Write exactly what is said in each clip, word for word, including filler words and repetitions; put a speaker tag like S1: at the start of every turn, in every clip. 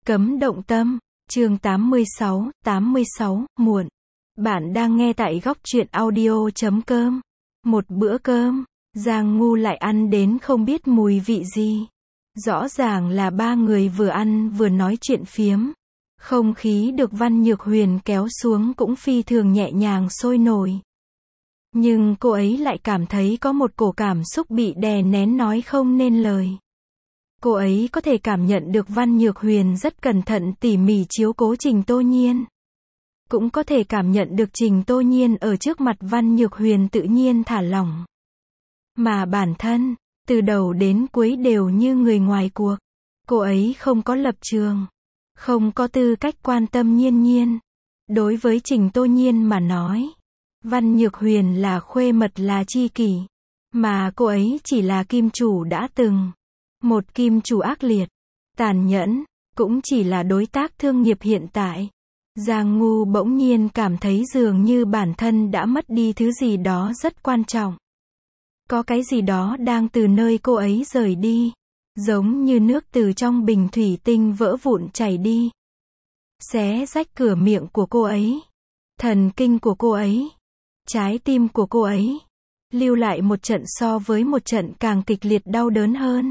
S1: Cấm động tâm, chương tám mươi sáu, tám mươi sáu, muộn. Bạn đang nghe tại góc truyện audio chấm com. Một bữa cơm, Giang Ngu lại ăn đến không biết mùi vị gì. Rõ ràng là ba người vừa ăn vừa nói chuyện phiếm. Không khí được Văn Nhược Huyền kéo xuống cũng phi thường nhẹ nhàng sôi nổi. Nhưng cô ấy lại cảm thấy có một cổ cảm xúc bị đè nén nói không nên lời. Cô ấy có thể cảm nhận được Văn Nhược Huyền rất cẩn thận tỉ mỉ chiếu cố Trình Tô Nhiên. Cũng có thể cảm nhận được Trình Tô Nhiên ở trước mặt Văn Nhược Huyền tự nhiên thả lỏng. Mà bản thân, từ đầu đến cuối đều như người ngoài cuộc. Cô ấy không có lập trường, không có tư cách quan tâm Nhiên Nhiên. Đối với Trình Tô Nhiên mà nói, Văn Nhược Huyền là khuê mật là tri kỷ, mà cô ấy chỉ là kim chủ đã từng. Một kim chủ ác liệt, tàn nhẫn, cũng chỉ là đối tác thương nghiệp hiện tại. Giang Ngu bỗng nhiên cảm thấy dường như bản thân đã mất đi thứ gì đó rất quan trọng. Có cái gì đó đang từ nơi cô ấy rời đi, giống như nước từ trong bình thủy tinh vỡ vụn chảy đi. Xé rách cửa miệng của cô ấy, thần kinh của cô ấy, trái tim của cô ấy, lưu lại một trận so với một trận càng kịch liệt đau đớn hơn.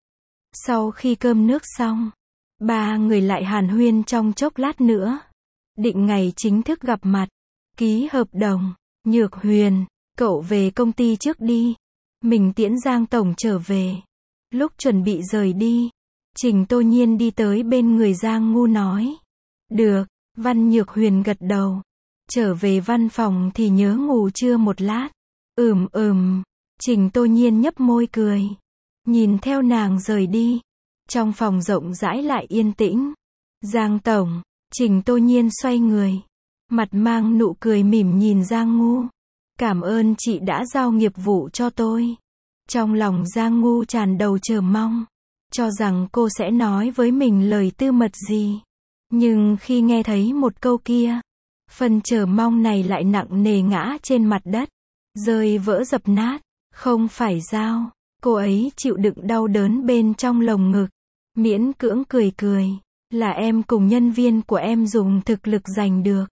S1: Sau khi cơm nước xong, ba người lại hàn huyên trong chốc lát nữa. Định ngày chính thức gặp mặt, ký hợp đồng. Nhược Huyền, cậu về công ty trước đi. Mình tiễn Giang Tổng trở về. Lúc chuẩn bị rời đi, Trình Tô Nhiên đi tới bên người Giang Ngu nói. Được, Văn Nhược Huyền gật đầu. Trở về văn phòng thì nhớ ngủ trưa một lát. Ừm ừm, Trình Tô Nhiên nhấp môi cười. Nhìn theo nàng rời đi, trong phòng rộng rãi lại yên tĩnh. Giang Tổng, Trình Tô Nhiên xoay người, mặt mang nụ cười mỉm nhìn Giang Ngu. Cảm ơn chị đã giao nghiệp vụ cho tôi. Trong lòng Giang Ngu tràn đầy chờ mong, cho rằng cô sẽ nói với mình lời tư mật gì. Nhưng khi nghe thấy một câu kia, phần chờ mong này lại nặng nề ngã trên mặt đất, rơi vỡ dập nát. Không phải giao. Cô ấy chịu đựng đau đớn bên trong lồng ngực, miễn cưỡng cười cười, là em cùng nhân viên của em dùng thực lực giành được.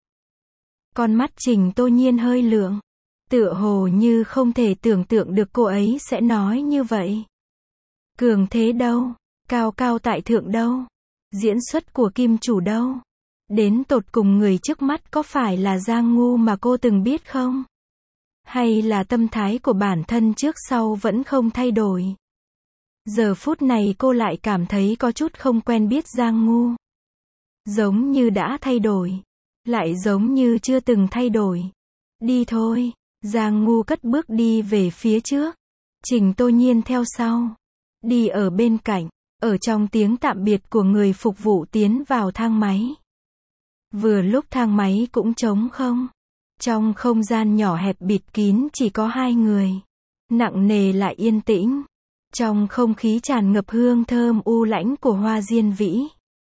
S1: Con mắt Trình Tô Nhiên hơi lượng, tựa hồ như không thể tưởng tượng được cô ấy sẽ nói như vậy. Cường thế đâu, cao cao tại thượng đâu, diễn xuất của kim chủ đâu, đến tột cùng người trước mắt có phải là Giang Ngu mà cô từng biết không? Hay là tâm thái của bản thân trước sau vẫn không thay đổi? Giờ phút này cô lại cảm thấy có chút không quen biết Giang Ngu. Giống như đã thay đổi, lại giống như chưa từng thay đổi. Đi thôi, Giang Ngu cất bước đi về phía trước. Trình Tô Nhiên theo sau. Đi ở bên cạnh, ở trong tiếng tạm biệt của người phục vụ tiến vào thang máy. Vừa lúc thang máy cũng trống không. Trong không gian nhỏ hẹp bịt kín chỉ có hai người. Nặng nề lại yên tĩnh. Trong không khí tràn ngập hương thơm u lãnh của hoa diên vĩ.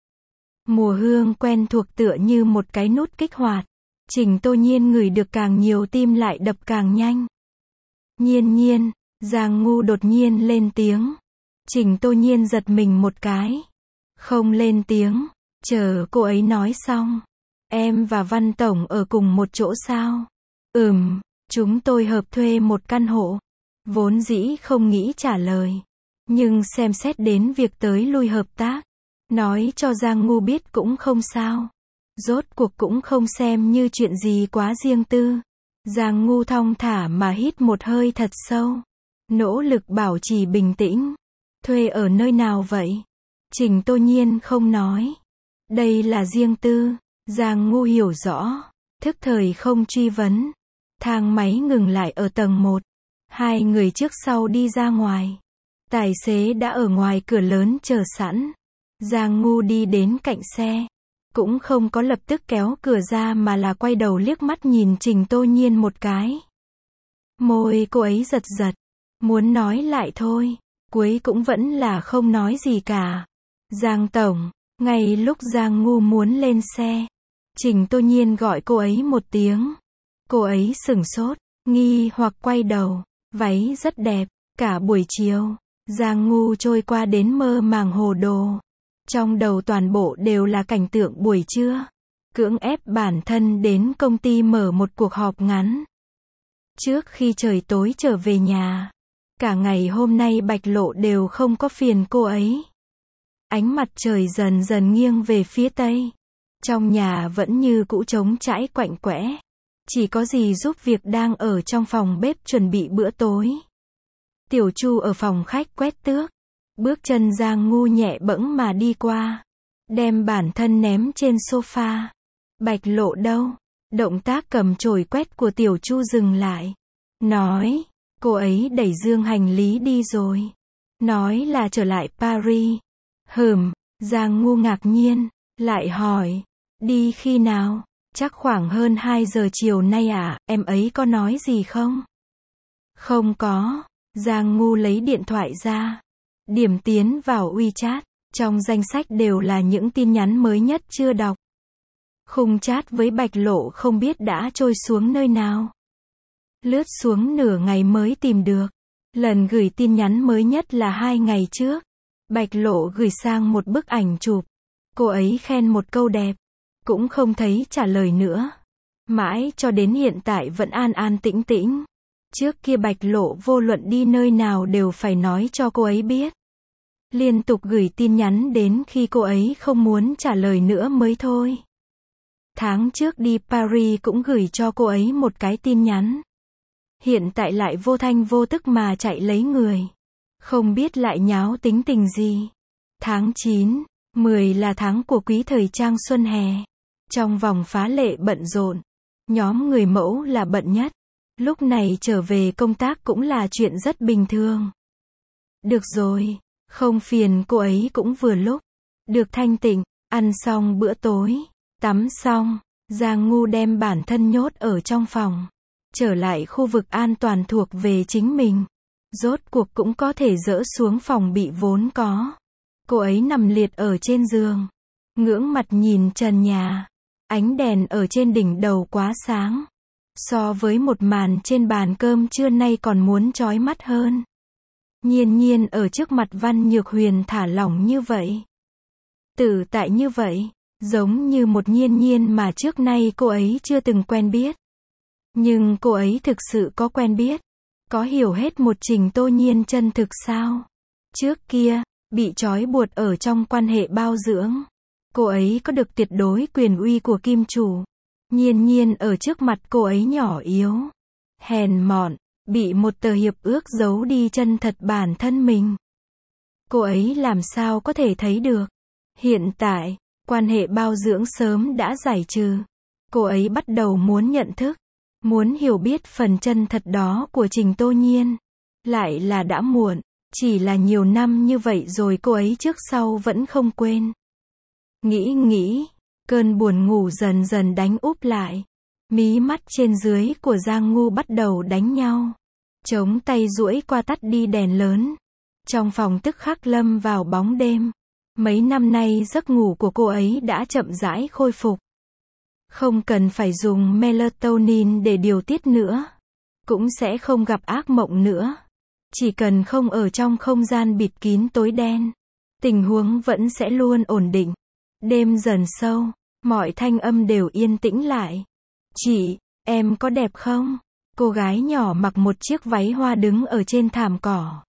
S1: Mùi hương quen thuộc tựa như một cái nút kích hoạt. Trình Tô Nhiên ngửi được càng nhiều tim lại đập càng nhanh. Nhiên Nhiên, Giang Ngu đột nhiên lên tiếng. Trình Tô Nhiên giật mình một cái. Không lên tiếng, chờ cô ấy nói xong. Em và Văn Tổng ở cùng một chỗ sao? Ừm, chúng tôi hợp thuê một căn hộ. Vốn dĩ không nghĩ trả lời. Nhưng xem xét đến việc tới lui hợp tác. Nói cho Giang Ngu biết cũng không sao. Rốt cuộc cũng không xem như chuyện gì quá riêng tư. Giang Ngu thong thả mà hít một hơi thật sâu. Nỗ lực bảo trì bình tĩnh. Thuê ở nơi nào vậy? Trình Tô Nhiên không nói. Đây là riêng tư. Giang Ngu hiểu rõ, thức thời không truy vấn. Thang máy ngừng lại ở tầng một. Hai người trước sau đi ra ngoài. Tài xế đã ở ngoài cửa lớn chờ sẵn. Giang Ngu đi đến cạnh xe, cũng không có lập tức kéo cửa ra mà là quay đầu liếc mắt nhìn Trình Tô Nhiên một cái. Môi cô ấy giật giật, muốn nói lại thôi, cuối cũng vẫn là không nói gì cả. Giang Tổng, ngay lúc Giang Ngu muốn lên xe, Trình Tô Nhiên gọi cô ấy một tiếng. Cô ấy sửng sốt, nghi hoặc quay đầu. Váy rất đẹp, cả buổi chiều, Giang Ngu trôi qua đến mơ màng hồ đồ. Trong đầu toàn bộ đều là cảnh tượng buổi trưa. Cưỡng ép bản thân đến công ty mở một cuộc họp ngắn. Trước khi trời tối trở về nhà. Cả ngày hôm nay Bạch Lộ đều không có phiền cô ấy. Ánh mặt trời dần dần nghiêng về phía tây. Trong nhà vẫn như cũ trống trải quạnh quẽ. Chỉ có dì giúp việc đang ở trong phòng bếp chuẩn bị bữa tối. Tiểu Chu ở phòng khách quét tước. Bước chân Giang Ngu nhẹ bẫng mà đi qua. Đem bản thân ném trên sofa. Bạch Lộ đâu? Động tác cầm chổi quét của Tiểu Chu dừng lại. Nói, cô ấy đẩy dương hành lý đi rồi. Nói là trở lại Paris. Hừm, Giang Ngu ngạc nhiên, lại hỏi, đi khi nào? Chắc khoảng hơn hai giờ chiều nay à, em ấy có nói gì không? Không có. Giang Ngu lấy điện thoại ra. Điểm tiến vào WeChat. Trong danh sách đều là những tin nhắn mới nhất chưa đọc. Khung chat với Bạch Lộ không biết đã trôi xuống nơi nào. Lướt xuống nửa ngày mới tìm được. Lần gửi tin nhắn mới nhất là hai ngày trước. Bạch Lộ gửi sang một bức ảnh chụp. Cô ấy khen một câu đẹp. Cũng không thấy trả lời nữa. Mãi cho đến hiện tại vẫn an an tĩnh tĩnh. Trước kia Bạch Lộ vô luận đi nơi nào đều phải nói cho cô ấy biết. Liên tục gửi tin nhắn đến khi cô ấy không muốn trả lời nữa mới thôi. Tháng trước đi Paris cũng gửi cho cô ấy một cái tin nhắn. Hiện tại lại vô thanh vô tức mà chạy lấy người. Không biết lại nháo tính tình gì. Tháng chín, mười là tháng của quý thời trang xuân hè. Trong vòng phá lệ bận rộn. Nhóm người mẫu là bận nhất. Lúc này trở về công tác cũng là chuyện rất bình thường. Được rồi, không phiền cô ấy cũng vừa lúc. Được thanh tịnh, ăn xong bữa tối, tắm xong, Giang Ngu đem bản thân nhốt ở trong phòng. Trở lại khu vực an toàn thuộc về chính mình. Rốt cuộc cũng có thể dỡ xuống phòng bị vốn có. Cô ấy nằm liệt ở trên giường. Ngưỡng mặt nhìn trần nhà. Ánh đèn ở trên đỉnh đầu quá sáng. So với một màn trên bàn cơm trưa nay còn muốn chói mắt hơn. Nhiên nhiên ở trước mặt Văn Nhược Huyền thả lỏng như vậy. Tự tại như vậy. Giống như một nhiên nhiên mà trước nay cô ấy chưa từng quen biết. Nhưng cô ấy thực sự có quen biết. Có hiểu hết một Trình Tô Nhiên chân thực sao? Trước kia, bị trói buộc ở trong quan hệ bao dưỡng. Cô ấy có được tuyệt đối quyền uy của kim chủ. Nhiên nhiên ở trước mặt cô ấy nhỏ yếu. Hèn mọn, bị một tờ hiệp ước giấu đi chân thật bản thân mình. Cô ấy làm sao có thể thấy được? Hiện tại, quan hệ bao dưỡng sớm đã giải trừ. Cô ấy bắt đầu muốn nhận thức. Muốn hiểu biết phần chân thật đó của Trình Tô Nhiên. Lại là đã muộn. Chỉ là nhiều năm như vậy rồi cô ấy trước sau vẫn không quên. Nghĩ nghĩ. Cơn buồn ngủ dần dần đánh úp lại. Mí mắt trên dưới của Giang Ngu bắt đầu đánh nhau. Chống tay duỗi qua tắt đi đèn lớn. Trong phòng tức khắc lâm vào bóng đêm. Mấy năm nay giấc ngủ của cô ấy đã chậm rãi khôi phục. Không cần phải dùng melatonin để điều tiết nữa. Cũng sẽ không gặp ác mộng nữa. Chỉ cần không ở trong không gian bịt kín tối đen. Tình huống vẫn sẽ luôn ổn định. Đêm dần sâu. Mọi thanh âm đều yên tĩnh lại. Chị, em có đẹp không? Cô gái nhỏ mặc một chiếc váy hoa đứng ở trên thảm cỏ.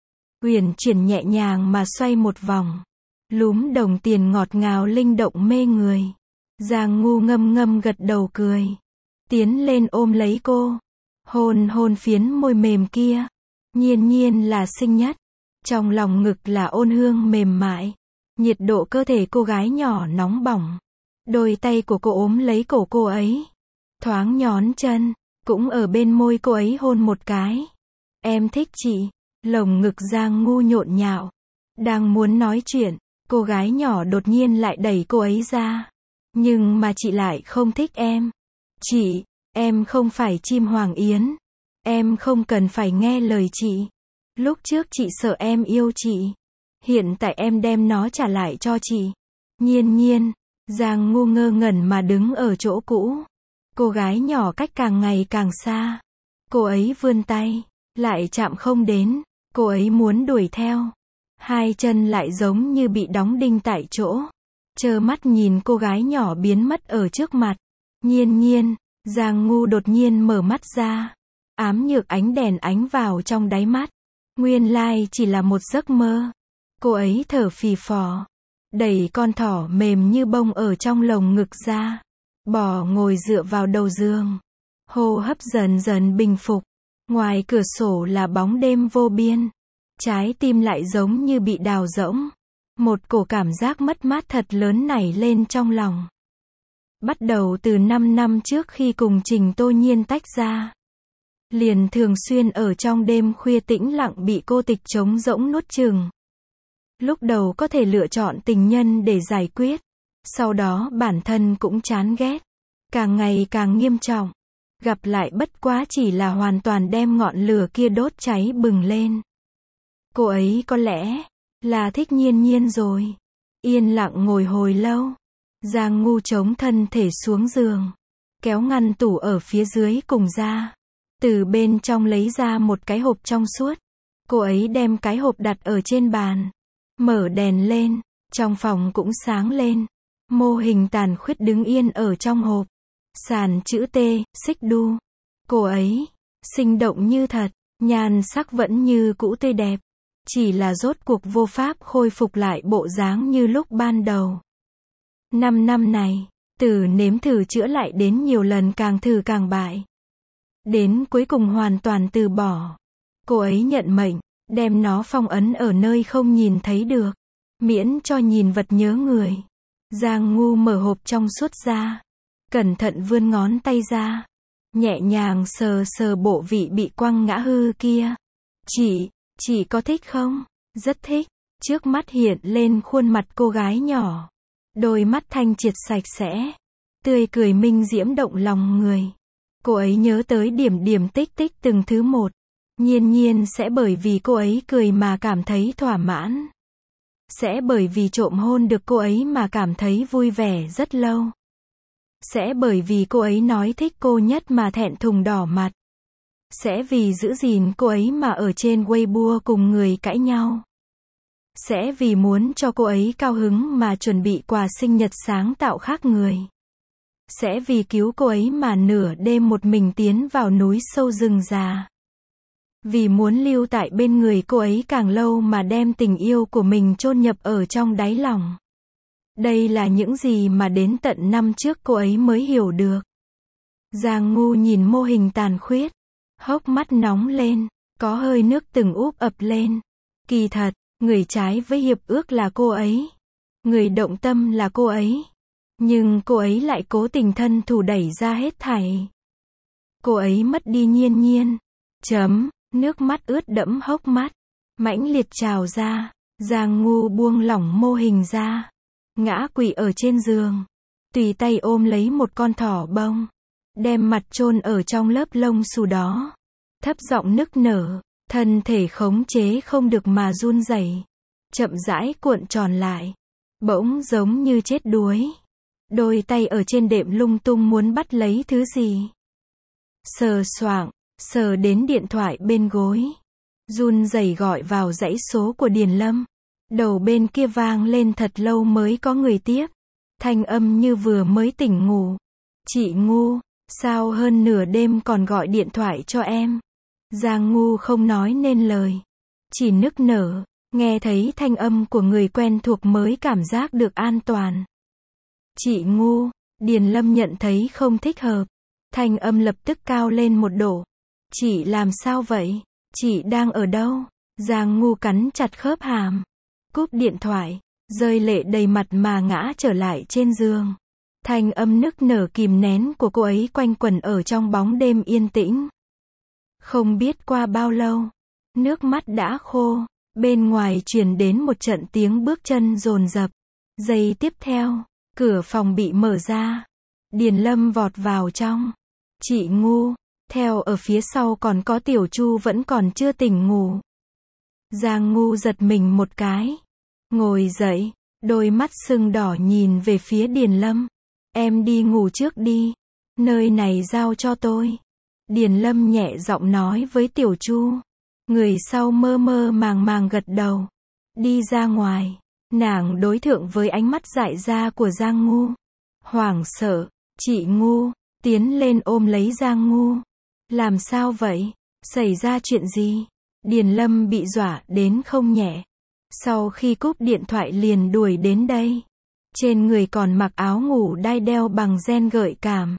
S1: Uyển chuyển nhẹ nhàng mà xoay một vòng. Lúm đồng tiền ngọt ngào linh động mê người. Giang Ngu ngâm ngâm gật đầu cười. Tiến lên ôm lấy cô. Hôn hôn phiến môi mềm kia. Nhiên nhiên là xinh nhất. Trong lòng ngực là ôn hương mềm mại. Nhiệt độ cơ thể cô gái nhỏ nóng bỏng. Đôi tay của cô ôm lấy cổ cô ấy. Thoáng nhón chân. Cũng ở bên môi cô ấy hôn một cái. Em thích chị. Lồng ngực Giang Ngu nhộn nhạo. Đang muốn nói chuyện. Cô gái nhỏ đột nhiên lại đẩy cô ấy ra. Nhưng mà chị lại không thích em. Chị, em không phải chim hoàng yến. Em không cần phải nghe lời chị. Lúc trước chị sợ em yêu chị. Hiện tại em đem nó trả lại cho chị. Nhiên nhiên. Giang Ngu ngơ ngẩn mà đứng ở chỗ cũ. Cô gái nhỏ cách càng ngày càng xa. Cô ấy vươn tay. Lại chạm không đến. Cô ấy muốn đuổi theo. Hai chân lại giống như bị đóng đinh tại chỗ. Trơ mắt nhìn cô gái nhỏ biến mất ở trước mặt. Nhiên Nhiên, Giang Ngu đột nhiên mở mắt ra. Ám nhược ánh đèn ánh vào trong đáy mắt. Nguyên lai chỉ là một giấc mơ. Cô ấy thở phì phò, đẩy con thỏ mềm như bông ở trong lồng ngực ra. Bò ngồi dựa vào đầu giường. Hô hấp dần dần bình phục. Ngoài cửa sổ là bóng đêm vô biên. Trái tim lại giống như bị đào rỗng. Một cổ cảm giác mất mát thật lớn nảy lên trong lòng. Bắt đầu từ năm năm trước khi cùng Trình Tô Nhiên tách ra. Liền thường xuyên ở trong đêm khuya tĩnh lặng bị cô tịch trống rỗng nuốt chửng. Lúc đầu có thể lựa chọn tình nhân để giải quyết. Sau đó bản thân cũng chán ghét. Càng ngày càng nghiêm trọng. Gặp lại bất quá chỉ là hoàn toàn đem ngọn lửa kia đốt cháy bừng lên. Cô ấy có lẽ là thích Nhiên Nhiên rồi. Yên lặng ngồi hồi lâu. Giang Ngu chống thân thể xuống giường. Kéo ngăn tủ ở phía dưới cùng ra. Từ bên trong lấy ra một cái hộp trong suốt. Cô ấy đem cái hộp đặt ở trên bàn. Mở đèn lên. Trong phòng cũng sáng lên. Mô hình tàn khuyết đứng yên ở trong hộp. Sàn chữ T, xích đu. Cô ấy, sinh động như thật. Nhan sắc vẫn như cũ tươi đẹp. Chỉ là rốt cuộc vô pháp khôi phục lại bộ dáng như lúc ban đầu. Năm năm này, từ nếm thử chữa lại đến nhiều lần càng thử càng bại. Đến cuối cùng hoàn toàn từ bỏ. Cô ấy nhận mệnh, đem nó phong ấn ở nơi không nhìn thấy được. Miễn cho nhìn vật nhớ người. Giang Ngu mở hộp trong suốt ra. Cẩn thận vươn ngón tay ra. Nhẹ nhàng sờ sờ bộ vị bị quăng ngã hư kia. Chị, chị có thích không? Rất thích. Trước mắt hiện lên khuôn mặt cô gái nhỏ. Đôi mắt thanh triệt sạch sẽ. Tươi cười minh diễm động lòng người. Cô ấy nhớ tới điểm điểm tích tích từng thứ một. Nhiên Nhiên sẽ bởi vì cô ấy cười mà cảm thấy thỏa mãn. Sẽ bởi vì trộm hôn được cô ấy mà cảm thấy vui vẻ rất lâu. Sẽ bởi vì cô ấy nói thích cô nhất mà thẹn thùng đỏ mặt. Sẽ vì giữ gìn cô ấy mà ở trên Weibo cùng người cãi nhau. Sẽ vì muốn cho cô ấy cao hứng mà chuẩn bị quà sinh nhật sáng tạo khác người. Sẽ vì cứu cô ấy mà nửa đêm một mình tiến vào núi sâu rừng già. Vì muốn lưu tại bên người cô ấy càng lâu mà đem tình yêu của mình chôn nhập ở trong đáy lòng. Đây là những gì mà đến tận năm trước cô ấy mới hiểu được. Giang Ngu nhìn mô hình tàn khuyết. Hốc mắt nóng lên. Có hơi nước từng úp ập lên. Kỳ thật, người trái với hiệp ước là cô ấy. Người động tâm là cô ấy. Nhưng cô ấy lại cố tình thân thủ đẩy ra hết thảy. Cô ấy mất đi Nhiên Nhiên. Chấm, nước mắt ướt đẫm hốc mắt. Mãnh liệt trào ra. Giang Ngu buông lỏng mô hình ra. Ngã quỵ ở trên giường. Tùy tay ôm lấy một con thỏ bông. Đem mặt chôn ở trong lớp lông xù đó. Thấp giọng nức nở. Thân thể khống chế không được mà run rẩy. Chậm rãi cuộn tròn lại. Bỗng giống như chết đuối. Đôi tay ở trên đệm lung tung muốn bắt lấy thứ gì. Sờ soạng, sờ đến điện thoại bên gối. Run rẩy gọi vào dãy số của Điền Lâm. Đầu bên kia vang lên thật lâu mới có người tiếp. Thanh âm như vừa mới tỉnh ngủ. Chị Ngu, sao hơn nửa đêm còn gọi điện thoại cho em? Giang Ngu không nói nên lời. Chỉ nức nở, nghe thấy thanh âm của người quen thuộc mới cảm giác được an toàn. Chị Ngu, Điền Lâm nhận thấy không thích hợp. Thanh âm lập tức cao lên một độ. Chị làm sao vậy? Chị đang ở đâu? Giang Ngu cắn chặt khớp hàm. Cúp điện thoại, rơi lệ đầy mặt mà ngã trở lại trên giường. Thanh âm nức nở kìm nén của cô ấy quanh quẩn ở trong bóng đêm yên tĩnh. Không biết qua bao lâu, nước mắt đã khô, bên ngoài truyền đến một trận tiếng bước chân dồn dập. Giây tiếp theo, cửa phòng bị mở ra. Điền Lâm vọt vào trong. Chị Ngu, theo ở phía sau còn có Tiểu Chu vẫn còn chưa tỉnh ngủ. Giang Ngu giật mình một cái. Ngồi dậy, đôi mắt sưng đỏ nhìn về phía Điền Lâm. Em đi ngủ trước đi. Nơi này giao cho tôi. Điền Lâm nhẹ giọng nói với Tiểu Chu. Người sau mơ mơ màng màng gật đầu. Đi ra ngoài, nàng đối thượng với ánh mắt dại ra của Giang Ngu. Hoảng sợ, chị Ngu, tiến lên ôm lấy Giang Ngu. Làm sao vậy? Xảy ra chuyện gì? Điền Lâm bị dọa đến không nhẹ. Sau khi cúp điện thoại liền đuổi đến đây. Trên người còn mặc áo ngủ đai đeo bằng ren gợi cảm.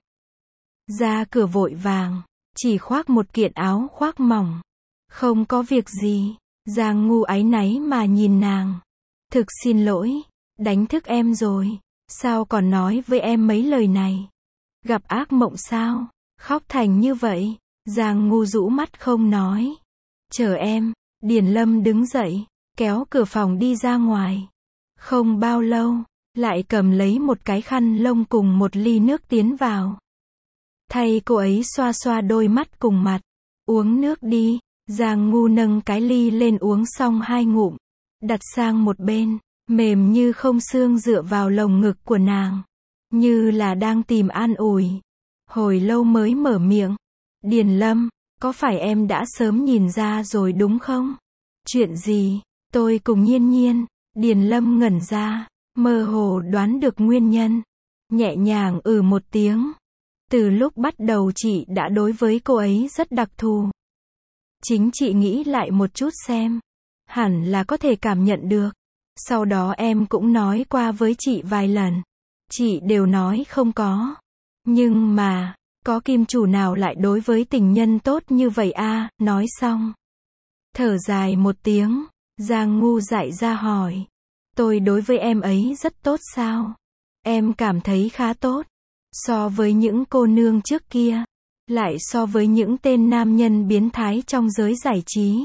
S1: Ra cửa vội vàng, chỉ khoác một kiện áo khoác mỏng. Không có việc gì. Giang Ngu áy náy mà nhìn nàng. Thực xin lỗi, đánh thức em rồi. Sao còn nói với em mấy lời này? Gặp ác mộng sao? Khóc thành như vậy. Giang Ngu rũ mắt không nói. Chờ em. Điền Lâm đứng dậy, kéo cửa phòng đi ra ngoài. Không bao lâu, lại cầm lấy một cái khăn lông cùng một ly nước tiến vào. Thay cô ấy xoa xoa đôi mắt cùng mặt. Uống nước đi. Giang Ngu nâng cái ly lên uống xong hai ngụm. Đặt sang một bên, mềm như không xương dựa vào lồng ngực của nàng. Như là đang tìm an ủi. Hồi lâu mới mở miệng. Điền Lâm, có phải em đã sớm nhìn ra rồi đúng không? Chuyện gì? Tôi cùng Nhiên Nhiên. Điền Lâm ngẩn ra, mơ hồ đoán được nguyên nhân. Nhẹ nhàng ừ một tiếng. Từ lúc bắt đầu chị đã đối với cô ấy rất đặc thù. Chính chị nghĩ lại một chút xem. Hẳn là có thể cảm nhận được. Sau đó em cũng nói qua với chị vài lần. Chị đều nói không có. Nhưng mà, có kim chủ nào lại đối với tình nhân tốt như vậy à? Nói xong. Thở dài một tiếng, Giang Ngu dại ra hỏi. Tôi đối với em ấy rất tốt sao? Em cảm thấy khá tốt. So với những cô nương trước kia. Lại so với những tên nam nhân biến thái trong giới giải trí.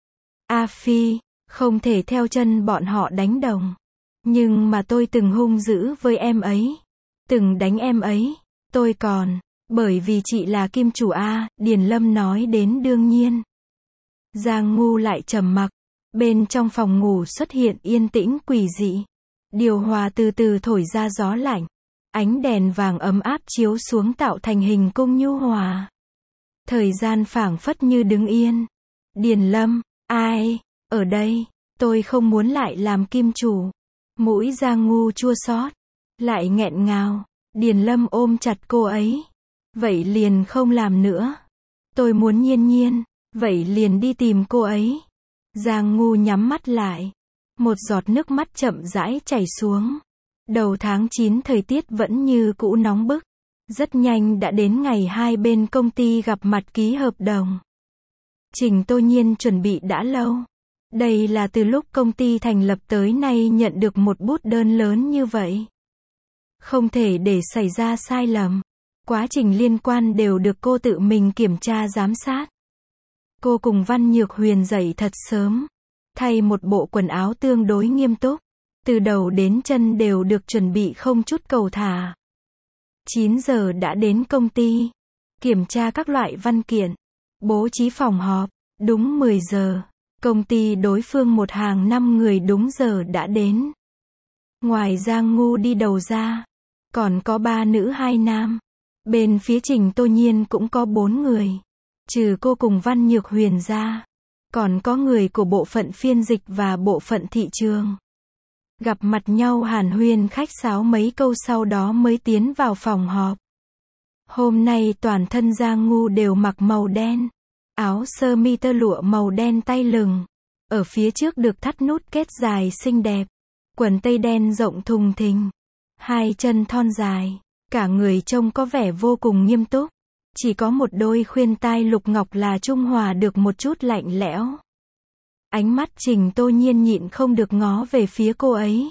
S1: A Phi, không thể theo chân bọn họ đánh đồng. Nhưng mà tôi từng hung dữ với em ấy. Từng đánh em ấy. Tôi còn, bởi vì chị là kim chủ A, Điền Lâm nói đến đương nhiên. Giang Ngu lại trầm mặc. Bên trong phòng ngủ xuất hiện yên tĩnh quỷ dị. Điều hòa từ từ thổi ra gió lạnh. Ánh đèn vàng ấm áp chiếu xuống tạo thành hình cung nhu hòa. Thời gian phảng phất như đứng yên. Điền Lâm, ai, ở đây, tôi không muốn lại làm kim chủ. Mũi Giang Ngu chua xót, lại nghẹn ngào. Điền Lâm ôm chặt cô ấy. Vậy liền không làm nữa. Tôi muốn Nhiên Nhiên, vậy liền đi tìm cô ấy. Giang Ngu nhắm mắt lại. Một giọt nước mắt chậm rãi chảy xuống. Đầu tháng chín thời tiết vẫn như cũ nóng bức. Rất nhanh đã đến ngày hai bên công ty gặp mặt ký hợp đồng. Trình Tô Nhiên chuẩn bị đã lâu. Đây là từ lúc công ty thành lập tới nay nhận được một bút đơn lớn như vậy. Không thể để xảy ra sai lầm. Quá trình liên quan đều được cô tự mình kiểm tra giám sát. Cô cùng Văn Nhược Huyền dậy thật sớm. Thay một bộ quần áo tương đối nghiêm túc. Từ đầu đến chân đều được chuẩn bị không chút cầu thả. chín giờ đã đến công ty. Kiểm tra các loại văn kiện. Bố trí phòng họp. Đúng mười giờ. Công ty đối phương một hàng năm người đúng giờ đã đến. Ngoài Giang Ngu đi đầu ra. Còn có ba nữ hai nam. Bên phía Trình Tô Nhiên cũng có bốn người. Trừ cô cùng Văn Nhược Huyền ra. Còn có người của bộ phận phiên dịch và bộ phận thị trường. Gặp mặt nhau hàn huyên khách sáo mấy câu sau đó mới tiến vào phòng họp. Hôm nay toàn thân Giang Ngu đều mặc màu đen. Áo sơ mi tơ lụa màu đen tay lừng. Ở phía trước được thắt nút kết dài xinh đẹp. Quần tây đen rộng thùng thình. Hai chân thon dài. Cả người trông có vẻ vô cùng nghiêm túc. Chỉ có một đôi khuyên tai lục ngọc là trung hòa được một chút lạnh lẽo. Ánh mắt Trình Tô Nhiên nhịn không được ngó về phía cô ấy.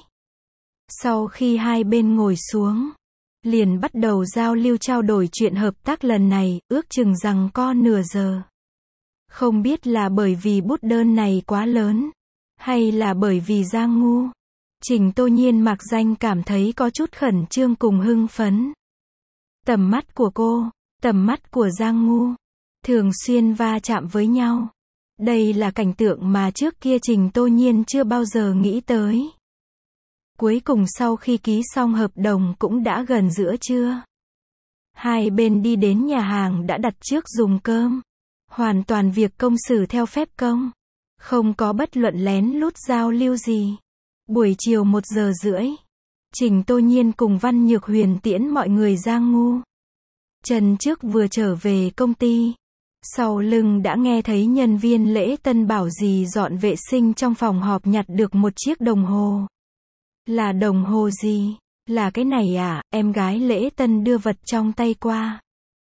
S1: Sau khi hai bên ngồi xuống, liền bắt đầu giao lưu trao đổi chuyện hợp tác lần này, ước chừng rằng co nửa giờ. Không biết là bởi vì bút đơn này quá lớn, hay là bởi vì Giang Ngu. Trình Tô Nhiên mặc danh cảm thấy có chút khẩn trương cùng hưng phấn. Tầm mắt của cô, tầm mắt của Giang Ngu, thường xuyên va chạm với nhau. Đây là cảnh tượng mà trước kia Trình Tô Nhiên chưa bao giờ nghĩ tới. Cuối cùng sau khi ký xong hợp đồng cũng đã gần giữa trưa. Hai bên đi đến nhà hàng đã đặt trước dùng cơm. Hoàn toàn việc công xử theo phép công. Không có bất luận lén lút giao lưu gì. Buổi chiều một giờ rưỡi. Trình Tô Nhiên cùng Văn Nhược Huyền tiễn mọi người ra ngu. Trần trước vừa trở về công ty. Sau lưng đã nghe thấy nhân viên lễ tân bảo dì dọn vệ sinh trong phòng họp nhặt được một chiếc đồng hồ. Là đồng hồ gì? Là cái này à? Em gái lễ tân đưa vật trong tay qua.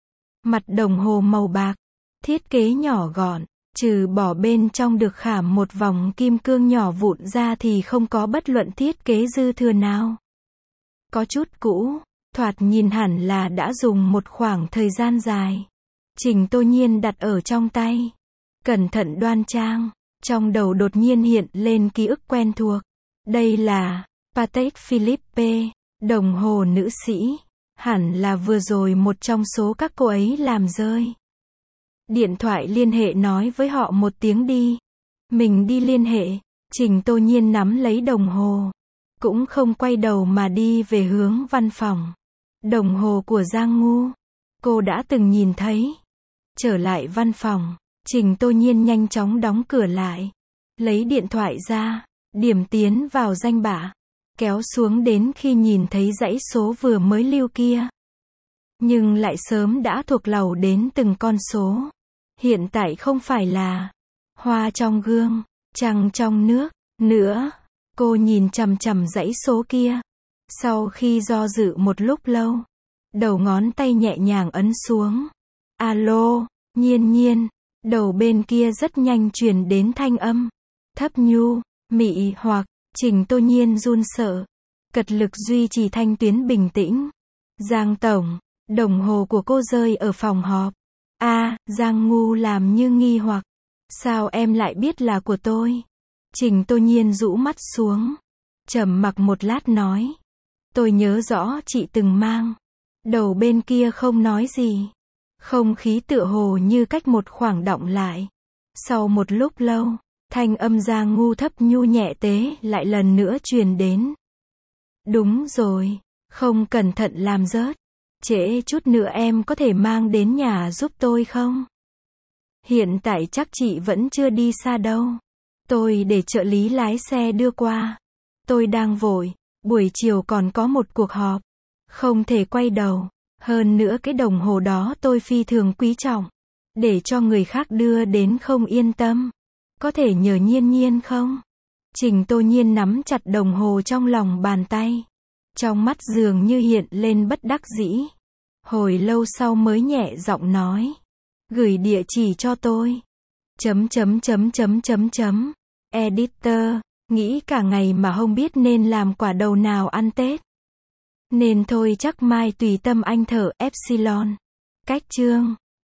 S1: Mặt đồng hồ màu bạc. Thiết kế nhỏ gọn. Trừ bỏ bên trong được khảm một vòng kim cương nhỏ vụn ra thì không có bất luận thiết kế dư thừa nào. Có chút cũ. Thoạt nhìn hẳn là đã dùng một khoảng thời gian dài. Trình Tô Nhiên đặt ở trong tay. Cẩn thận đoan trang. Trong đầu đột nhiên hiện lên ký ức quen thuộc. Đây là Patek Philippe, đồng hồ nữ sĩ. Hẳn là vừa rồi một trong số các cô ấy làm rơi. Điện thoại liên hệ nói với họ một tiếng đi. Mình đi liên hệ. Trình Tô Nhiên nắm lấy đồng hồ. Cũng không quay đầu mà đi về hướng văn phòng. Đồng hồ của Giang Ngu. Cô đã từng nhìn thấy. Trở lại văn phòng. Trình Tô Nhiên nhanh chóng đóng cửa lại. Lấy điện thoại ra. Điểm tiến vào danh bạ. Kéo xuống đến khi nhìn thấy dãy số vừa mới lưu kia. Nhưng lại sớm đã thuộc lầu đến từng con số. Hiện tại không phải là hoa trong gương, trăng trong nước, nữa. Cô nhìn chằm chằm dãy số kia. Sau khi do dự một lúc lâu, đầu ngón tay nhẹ nhàng ấn xuống. Alo, Nhiên Nhiên. Đầu bên kia rất nhanh truyền đến thanh âm. Thấp nhu, mị hoặc. Trình Tô Nhiên run sợ. Cật lực duy trì thanh tuyến bình tĩnh. Giang tổng, đồng hồ của cô rơi ở phòng họp. A, à, Giang Ngu làm như nghi hoặc. Sao em lại biết là của tôi? Trình Tô Nhiên rũ mắt xuống. Trầm mặc một lát nói. Tôi nhớ rõ chị từng mang. Đầu bên kia không nói gì. Không khí tựa hồ như cách một khoảng đọng lại. Sau một lúc lâu, thanh âm Giang Ngu thấp nhu nhẹ tế lại lần nữa truyền đến. Đúng rồi, không cẩn thận làm rớt. Trễ chút nữa em có thể mang đến nhà giúp tôi không? Hiện tại chắc chị vẫn chưa đi xa đâu. Tôi để trợ lý lái xe đưa qua. Tôi đang vội, buổi chiều còn có một cuộc họp. Không thể quay đầu. Hơn nữa cái đồng hồ đó tôi phi thường quý trọng. Để cho người khác đưa đến không yên tâm. Có thể nhờ Nhiên Nhiên không? Trình Tô Nhiên nắm chặt đồng hồ trong lòng bàn tay. Trong mắt dường như hiện lên bất đắc dĩ. Hồi lâu sau mới nhẹ giọng nói. Gửi địa chỉ cho tôi. Chấm chấm chấm chấm chấm chấm. Editor, nghĩ cả ngày mà không biết nên làm quả đầu nào ăn Tết. Nên thôi chắc mai tùy tâm anh thở Epsilon. Cách chương.